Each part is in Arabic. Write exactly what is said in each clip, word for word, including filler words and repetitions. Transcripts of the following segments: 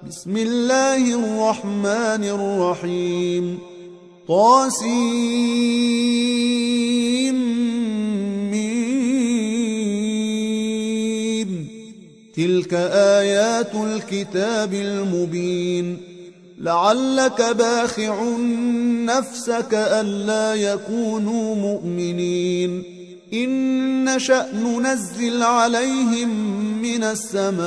بسم الله الرحمن الرحيم طاسيم تلك آيات الكتاب المبين لعلك باخع نفسك ألا يكونوا مؤمنين إن نشأ ننزل عليهم من السماء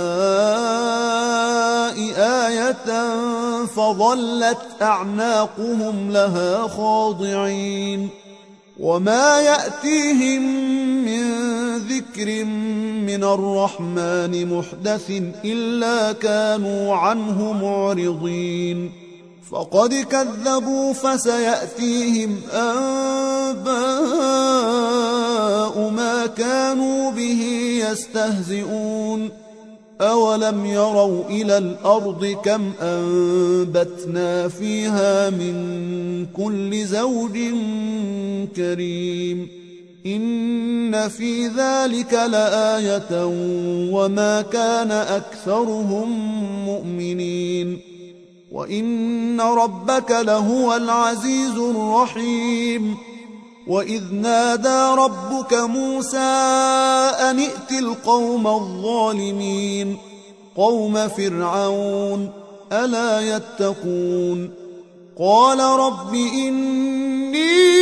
آية فظلت أعناقهم لها خاضعين وما يأتيهم من ذكر من الرحمن محدث إلا كانوا عنه معرضين فقد كذبوا فسيأتيهم أنباء ما كانوا به يستهزئون أولم يروا إلى الأرض كم أنبتنا فيها من كل زوج كريم إن في ذلك لآية وما كان أكثرهم مؤمنين وإن ربك لهو العزيز الرحيم وإذ نادى ربك موسى أن ائت القوم الظالمين قوم فرعون ألا يتقون قال رب إني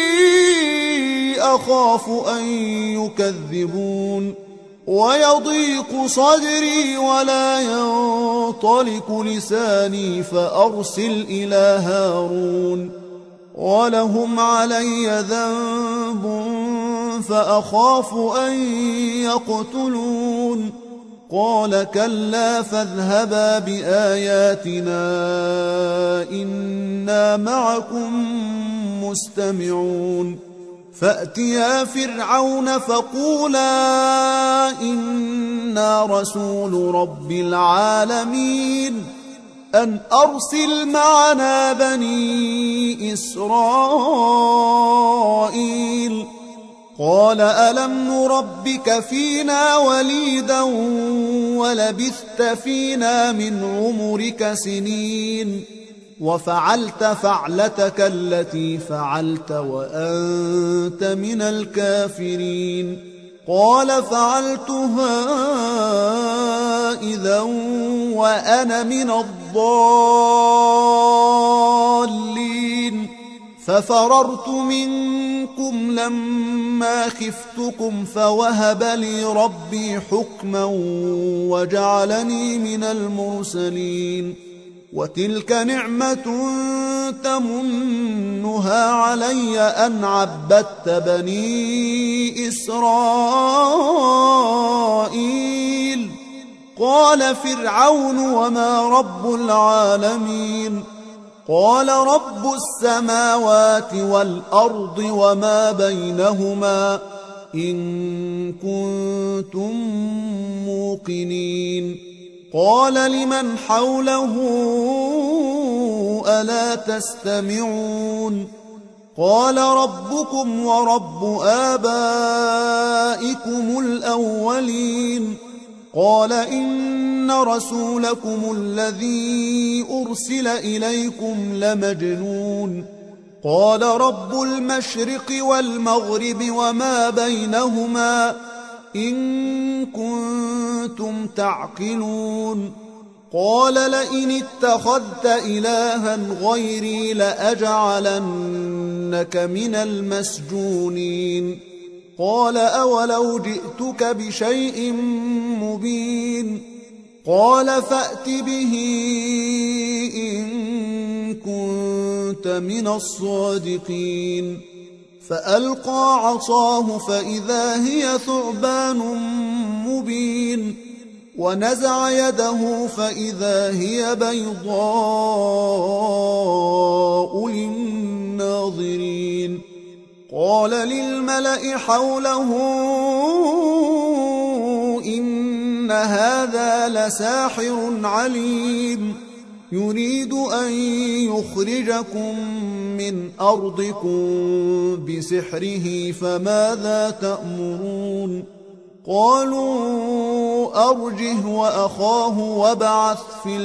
أخاف أن يكذبون ويضيق صدري ولا ينطلق لساني فأرسل إلى هارون ولهم علي ذنب فأخاف أن يقتلون قال كلا فاذهبا بآياتنا إنا معكم مستمعون فأتيا فرعون فقولا إنا رسول رب العالمين أن أرسل معنا بني إسرائيل قال ألم نربك فينا وليدا ولبثت فينا من عمرك سنين وفعلت فعلتك التي فعلت وأنت من الكافرين قال فعلتها إذا وأنا من الضالين ففررت منكم لما خفتكم فوهب لي ربي حكما وجعلني من المرسلين وتلك نعمة تمنها علي أن عبدت بني إسرائيل قال فرعون وما رب العالمين قال رب السماوات والأرض وما بينهما إن كنتم موقنين قال لمن حوله ألا تستمعون قال ربكم ورب آبائكم الأولين قال إن رسولكم الذي أرسل إليكم لمجنون قال رب المشرق والمغرب وما بينهما إن كنتم تعقلون قال لئن اتخذت إلها غيري لأجعلنك من المسجونين قال أولو جئتك بشيء مبين قال فأت به إن كنت من الصادقين فألقى عصاه فإذا هي ثعبان مبين ونزع يده فإذا هي بيضاء للناظرين قال للملأ حوله إن هذا لساحر عليم يريد أن يخرجكم من أرضكم بسحره فماذا تأمرون قالوا أرجه وأخاه وابعث في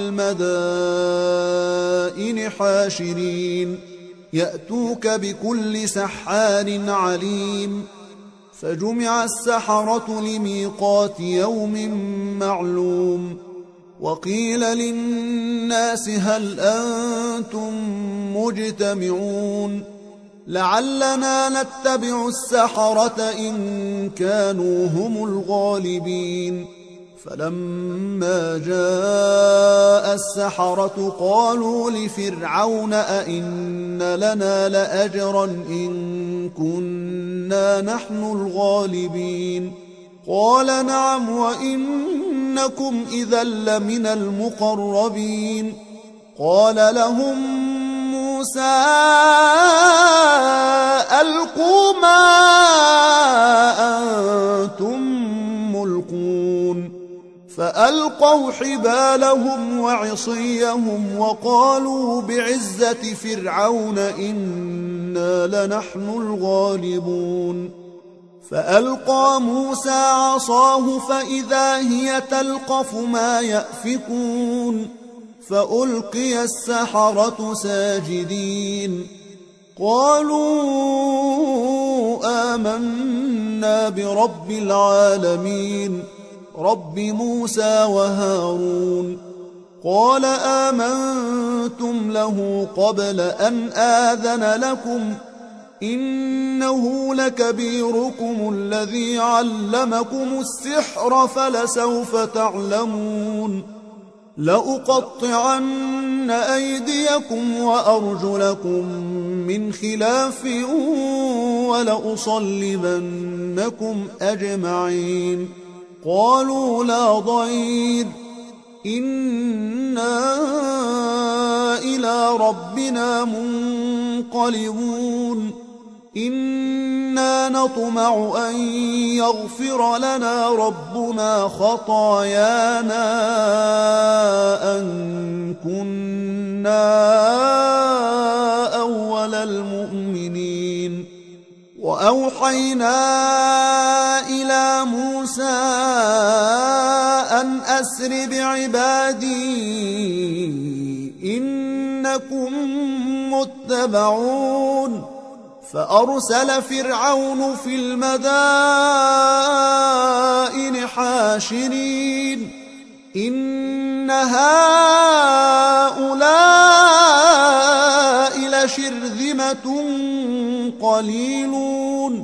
المدائن حاشرين يأتوك بكل سحار عليم فجمع السحرة لميقات يوم معلوم وقيل للناس هل أنتم مجتمعون لعلنا نتبع السحرة إن كانوا هم الغالبين فلما جاء السحرة قالوا لفرعون أئن لنا لأجرا إن كنا نحن الغالبين قال نعم وإنكم إذا لمن المقربين قال لهم موسى ألقوا ما أنتم ملقون فألقوا حبالهم وعصيهم وقالوا بعزة فرعون إنا لنحن الغالبون فألقى موسى عصاه فإذا هي تلقف ما يأفكون فألقي السحرة ساجدين قالوا آمنا برب العالمين رب موسى وهارون قال آمنتم له قبل أن آذن لكم إنه لكبيركم الذي علمكم السحر فلسوف تعلمون لأقطعن أيديكم وأرجلكم من خلاف ولأصلبنكم أجمعين قالوا لا ضير إنا إلى ربنا منقلبون إنا نطمع أن يغفر لنا ربنا خطايانا أن كنا أول المؤمنين وأوحينا إلى موسى أن أسر بعبادي إنكم متبعون فأرسل فرعون في المدائن حاشرين إن هؤلاء لشرذمة قليلون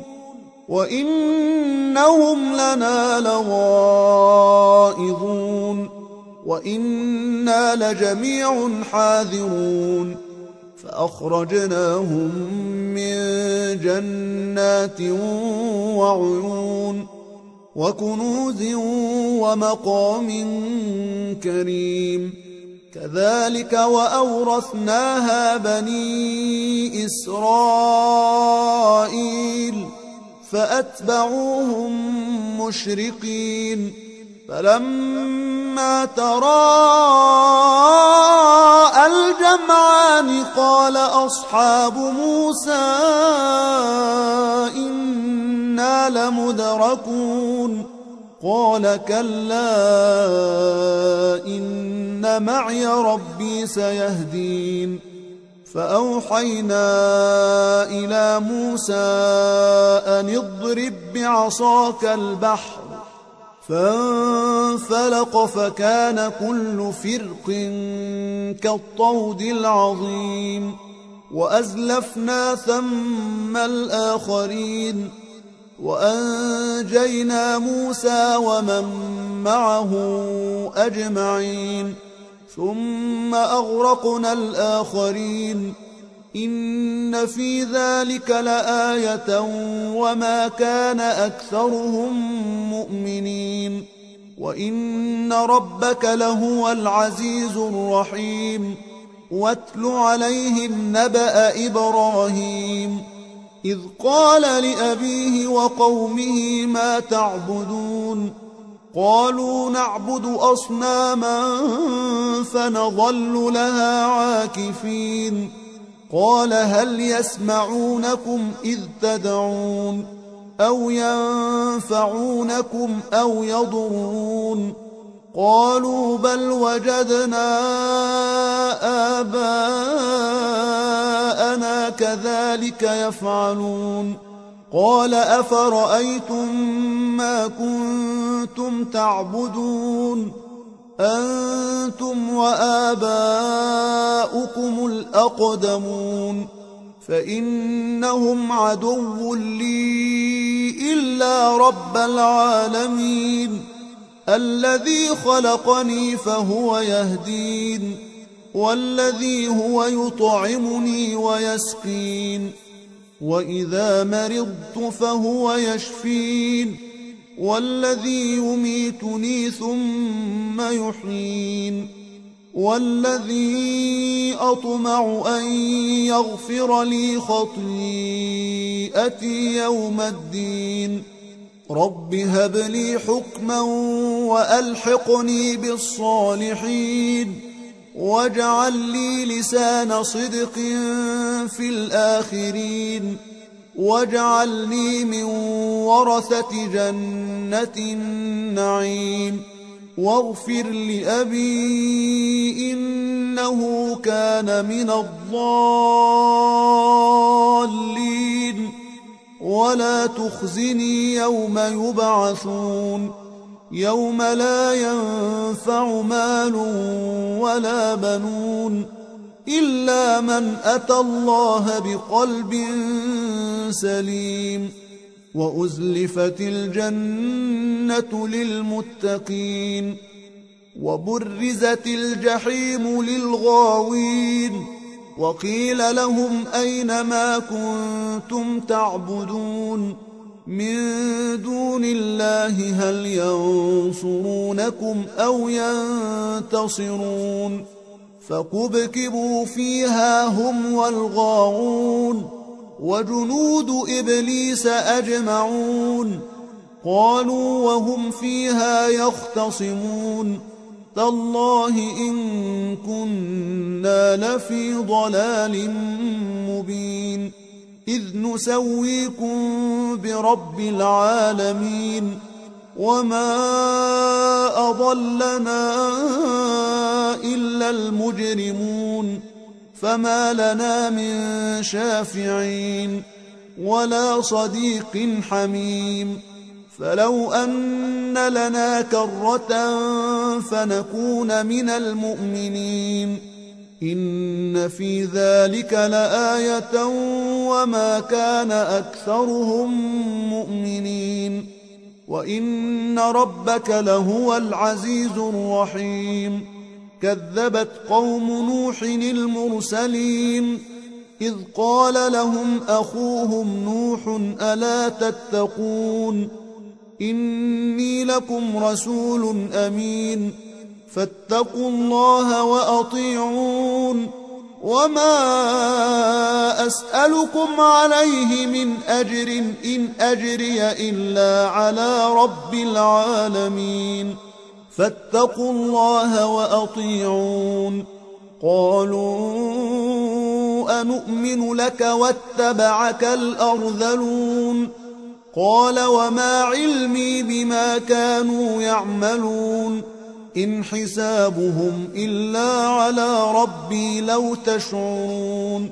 وإنهم لنا لغائظون وإنا لجميع حاذرون فأخرجناهم من جنات وعيون وكنوز ومقام كريم كذلك وأورثناها بني إسرائيل فأتبعوهم مشرقين فلما تراءى الجمعان قال أصحاب موسى إنا لمدركون قال كلا إن معي ربي سيهدين فأوحينا إلى موسى أن اضرب بعصاك البحر فانفلق فكان كل فرق كالطود العظيم وأزلفنا ثم الآخرين وأنجينا موسى ومن معه أجمعين ثم أغرقنا الآخرين إن في ذلك لآية وما كان أكثرهم مؤمنين وإن ربك لهو العزيز الرحيم واتل عليهم نبأ إبراهيم إذ قال لأبيه وقومه ما تعبدون قالوا نعبد أصناما فنظل لها عاكفين قال هل يسمعونكم إذ تدعون أو ينفعونكم أو يضرون قالوا بل وجدنا آباءنا كذلك يفعلون قال أفرأيتم ما كنتم تعبدون أنتم وآباؤكم الأقدمون فإنهم عدو لي إلا رب العالمين الذي خلقني فهو يهدين والذي هو يطعمني ويسقين وإذا مرضت فهو يشفين والذي يميتني ثم يحيين والذي أطمع أن يغفر لي خطيئتي يوم الدين رب هب لي حكما وألحقني بالصالحين واجعل لي لسان صدق في الآخرين واجعلني من ورثة جنة النعيم واغفر لأبي إنه كان من الضالين ولا تخزني يوم يبعثون يوم لا ينفع مال ولا بنون إلا من أتى الله بقلب سليم وأزلفت الجنة للمتقين وبرزت الجحيم للغاوين وقيل لهم أين ما كنتم تعبدون من دون الله هل ينصرونكم أو ينتصرون فكبكبوا فيها هم والغاوون وجنود إبليس أجمعون قالوا وهم فيها يختصمون تالله إن كنا لفي ضلال مبين إذ نسويكم برب العالمين وما أضلنا إلا المجرمون فما لنا من شافعين ولا صديق حميم فلو أن لنا كرة فنكون من المؤمنين إن في ذلك لآية وما كان أكثرهم مؤمنين وإن ربك لهو العزيز الرحيم كذبت قوم نوح المرسلين إذ قال لهم أخوهم نوح ألا تتقون إني لكم رسول أمين فاتقوا الله وأطيعون وما أسألكم عليه من أجر إن أجري إلا على رب العالمين فاتقوا الله وأطيعون قالوا أنؤمن لك واتبعك الأرذلون قال وما علمي بما كانوا يعملون إن حسابهم إلا على ربي لو تشعرون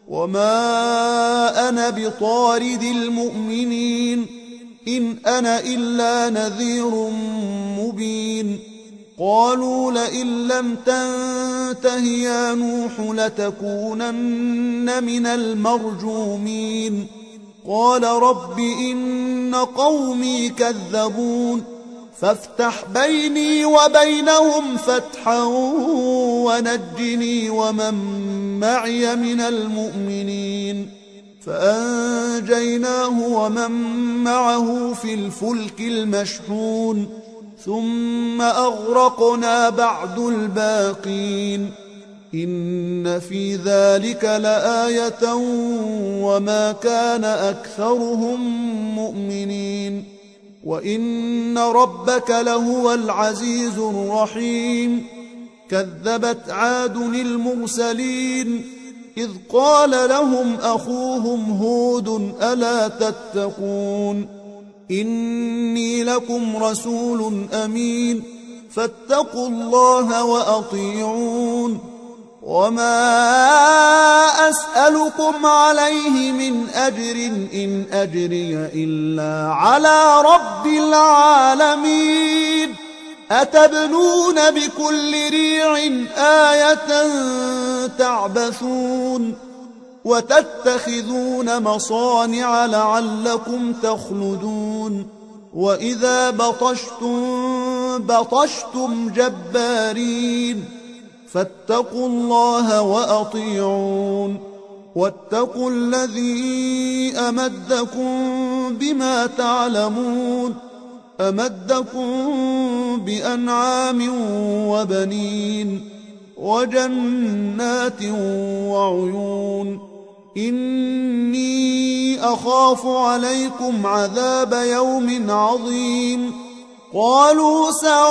وما أنا بطارد المؤمنين إن أنا إلا نذير مبين قالوا لئن لم تنته يا نوح لتكونن من المرجومين قال رب إن قومي كذبون فافتح بيني وبينهم فتحا ونجني ومن معي من المؤمنين فأنجيناه ومن معه في الفلك المشحون ثم أغرقنا بعد الباقين إن في ذلك لآية وما كان أكثرهم مؤمنين وإن ربك لهو العزيز الرحيم كذبت عاد المرسلين إذ قال لهم أخوهم هود ألا تتقون إني لكم رسول أمين فاتقوا الله وأطيعون وما أسألكم عليه من أجر إن أجري إلا على رب العالمين أتبنون بكل ريع آية تعبثون وتتخذون مصانع لعلكم تخلدون وإذا بطشتم بطشتم جبارين فاتقوا الله وأطيعون واتقوا الذي أمدكم بما تعلمون أمدكم بأنعام وبنين وجنات وعيون إني أخاف عليكم عذاب يوم عظيم قالوا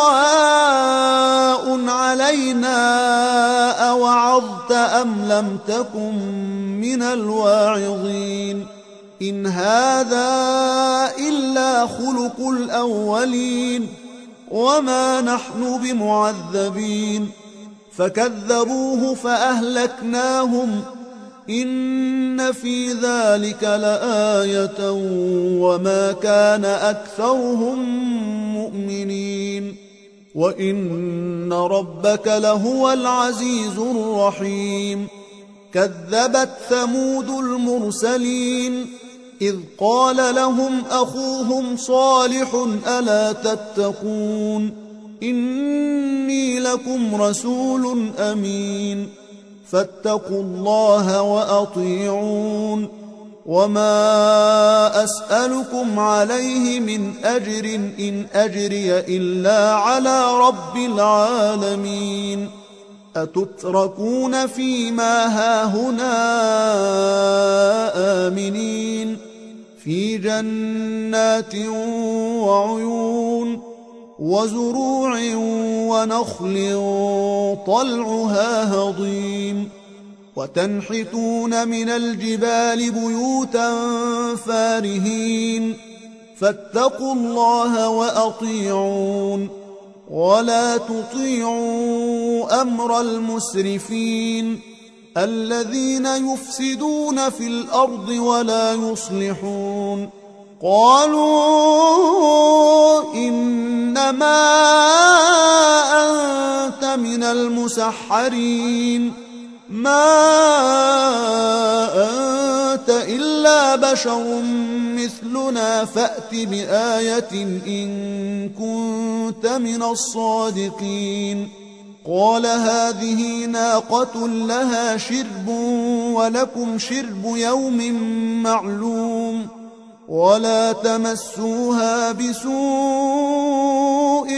سواء علينا أوعظت أم لم تكن من الواعظين إن هذا إلا خلق الأولين وما نحن بمعذبين فكذبوه فأهلكناهم إن في ذلك لآية وما كان أكثرهم مؤمنين وإن ربك لهو العزيز الرحيم كذبت ثمود المرسلين إذ قال لهم أخوهم صالح ألا تتقون إني لكم رسول أمين فاتقوا الله وأطيعون وما أسألكم عليه من أجر إن أجري إلا على رب العالمين أتتركون فيما هاهنا آمنين في جنات وعيون وزروع ونخل طلعها هضيم وتنحتون من الجبال بيوتا فارهين فاتقوا الله وأطيعون ولا تطيعوا أمر المسرفين الذين يفسدون في الأرض ولا يصلحون قالوا إنما أنت من المسحرين ما أنت إلا بشر مثلنا فأت بآية إن كنت من الصادقين قال هذه ناقة لها شرب ولكم شرب يوم معلوم ولا تمسوها بسوء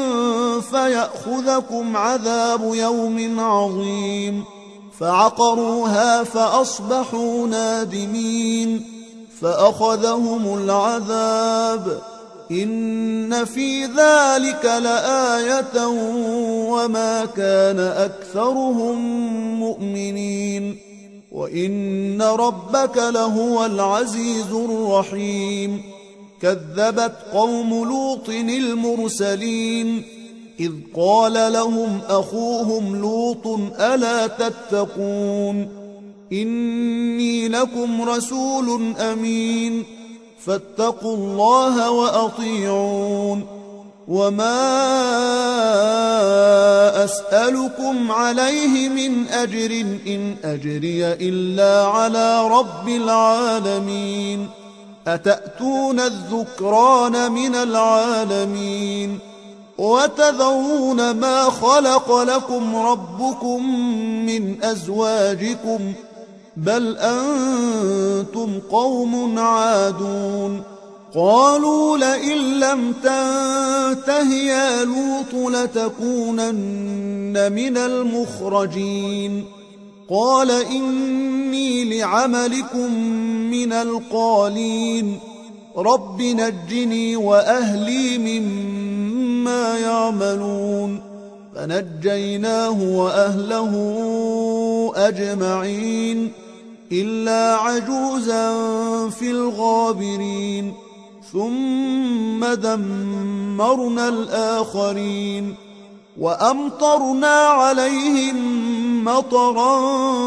فيأخذكم عذاب يوم عظيم فعقروها فأصبحوا نادمين فأخذهم العذاب إن في ذلك لآية وما كان أكثرهم مؤمنين وإن ربك لهو العزيز الرحيم كذبت قوم لوط المرسلين إذ قال لهم أخوهم لوط ألا تتقون إني لكم رسول أمين فاتقوا الله وأطيعون وما أسألكم عليه من أجر إن أجري إلا على رب العالمين أتأتون الذكران من العالمين وتذرون ما خلق لكم ربكم من أزواجكم بل أنتم قوم عادون قالوا لئن لم تنته يا لوط لتكونن من المخرجين قال إني لعملكم من القالين رب نجني وأهلي مما يعملون فنجيناه وأهله أجمعين إلا عجوزا في الغابرين ثم دمرنا الآخرين وأمطرنا عليهم مطرا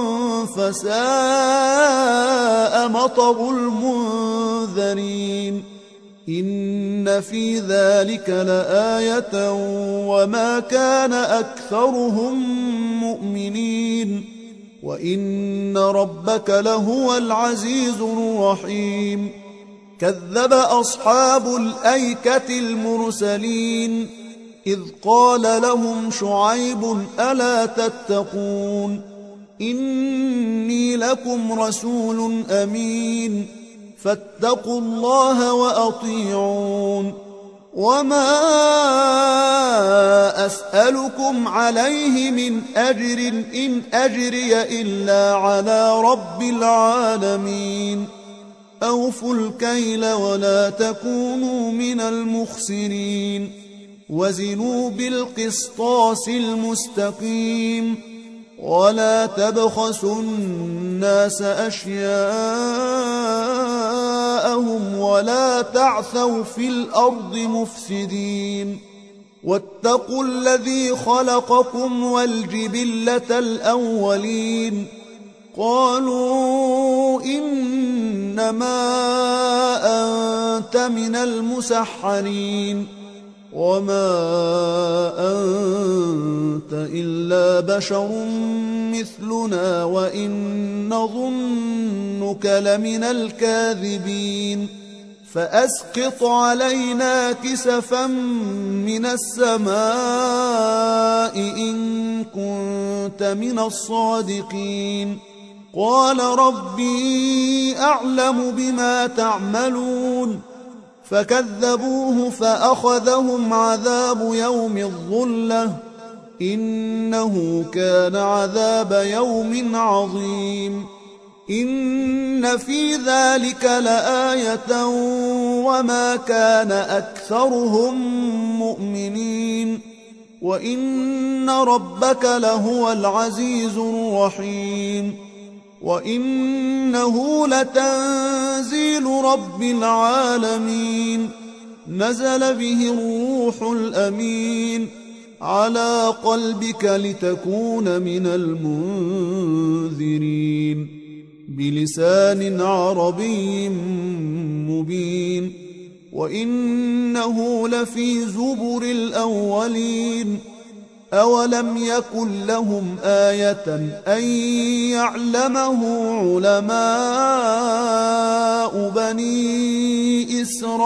فساء مطر المنذرين إن في ذلك لآية وما كان أكثرهم مؤمنين وإن ربك لهو العزيز الرحيم كذب أصحاب الأيكة المرسلين إذ قال لهم شعيب ألا تتقون إني لكم رسول أمين فاتقوا الله وأطيعون وما أسألكم عليه من أجر إن أجري إلا على رب العالمين أوفوا الكيل ولا تكونوا من المخسرين وزنوا بالقسطاس المستقيم ولا تبخسوا الناس أشياءهم ولا تعثوا في الأرض مفسدين واتقوا الذي خلقكم والجبلة الأولين قالوا إنما أنت من المسحرين وما أنت إلا بشر مثلنا وإن نظنك لمن الكاذبين فأسقط علينا كسفا من السماء إن كنت من الصادقين قال ربي أعلم بما تعملون فكذبوه فأخذهم عذاب يوم الظلة إنه كان عذاب يوم عظيم إن في ذلك لآية وما كان أكثرهم مؤمنين وإن ربك لهو العزيز الرحيم وإنه لتنزيل رب العالمين نزل به الروح الأمين على قلبك لتكون من المنذرين بلسان عربي مبين وإنه لفي زبر الأولين أولم يكن لهم آية أن يعلمه علماء بني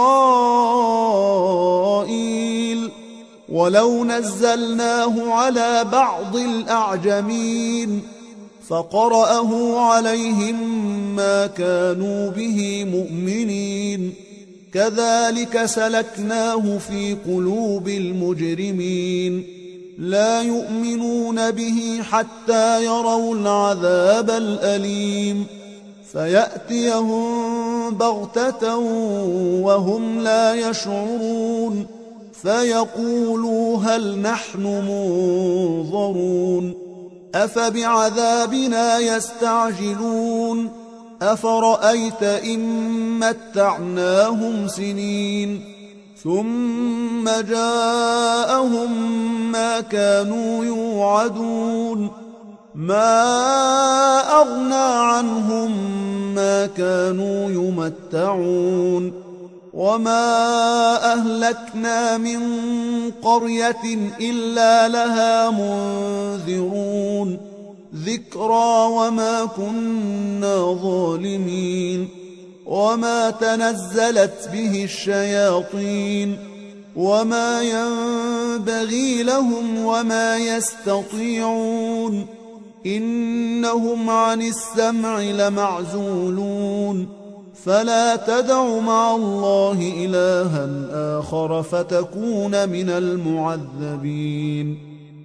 إسرائيل ولو نزلناه على بعض الأعجمين فقرأه عليهم ما كانوا به مؤمنين كذلك سلكناه في قلوب المجرمين لا يؤمنون به حتى يروا العذاب الأليم فيأتيهم بغتة وهم لا يشعرون فيقولوا هل نحن منظرون أفبعذابنا يستعجلون أفرأيت إن متعناهم سنين ثم جاءهم ما كانوا يوعدون ما أغنى عنهم ما كانوا يمتعون وما أهلكنا من قرية إلا لها منذرون ذكرى وما كنا ظالمين وما تنزلت به الشياطين وما ينبغي لهم وما يستطيعون إنهم عن السمع لمعزولون فلا تدع مع الله إلها آخر فتكون من المعذبين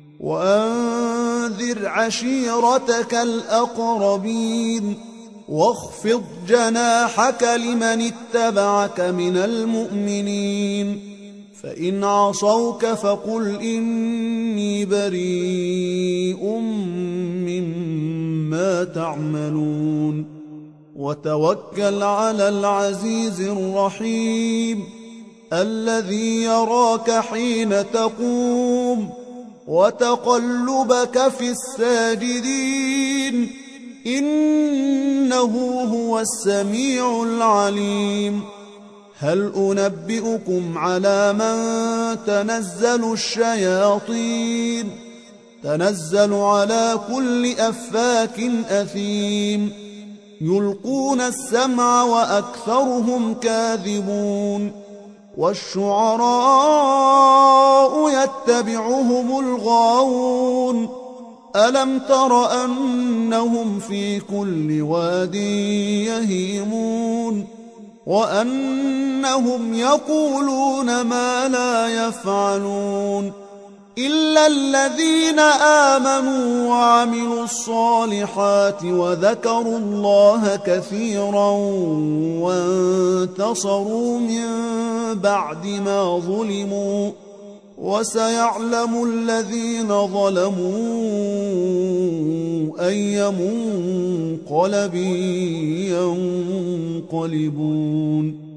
وأنذر عشيرتك الأقربين واخفض جناحك لمن اتبعك من المؤمنين فإن عصوك فقل إني بريء مما لا تعملون وتوكل على العزيز الرحيم الذي يراك حين تقوم وتقلبك في الساجدين إنه هو السميع العليم هل أنبئكم على من تنزل الشياطين تنزل على كل أفاك أثيم يلقون السمع وأكثرهم كاذبون والشعراء يتبعهم الغاوون ألم تر أنهم في كل واد يهيمون وأنهم يقولون ما لا يفعلون إلا الذين آمنوا وعملوا الصالحات وذكروا الله كثيرا وانتصروا من بعد ما ظلموا وسيعلم الذين ظلموا أي منقلب ينقلبون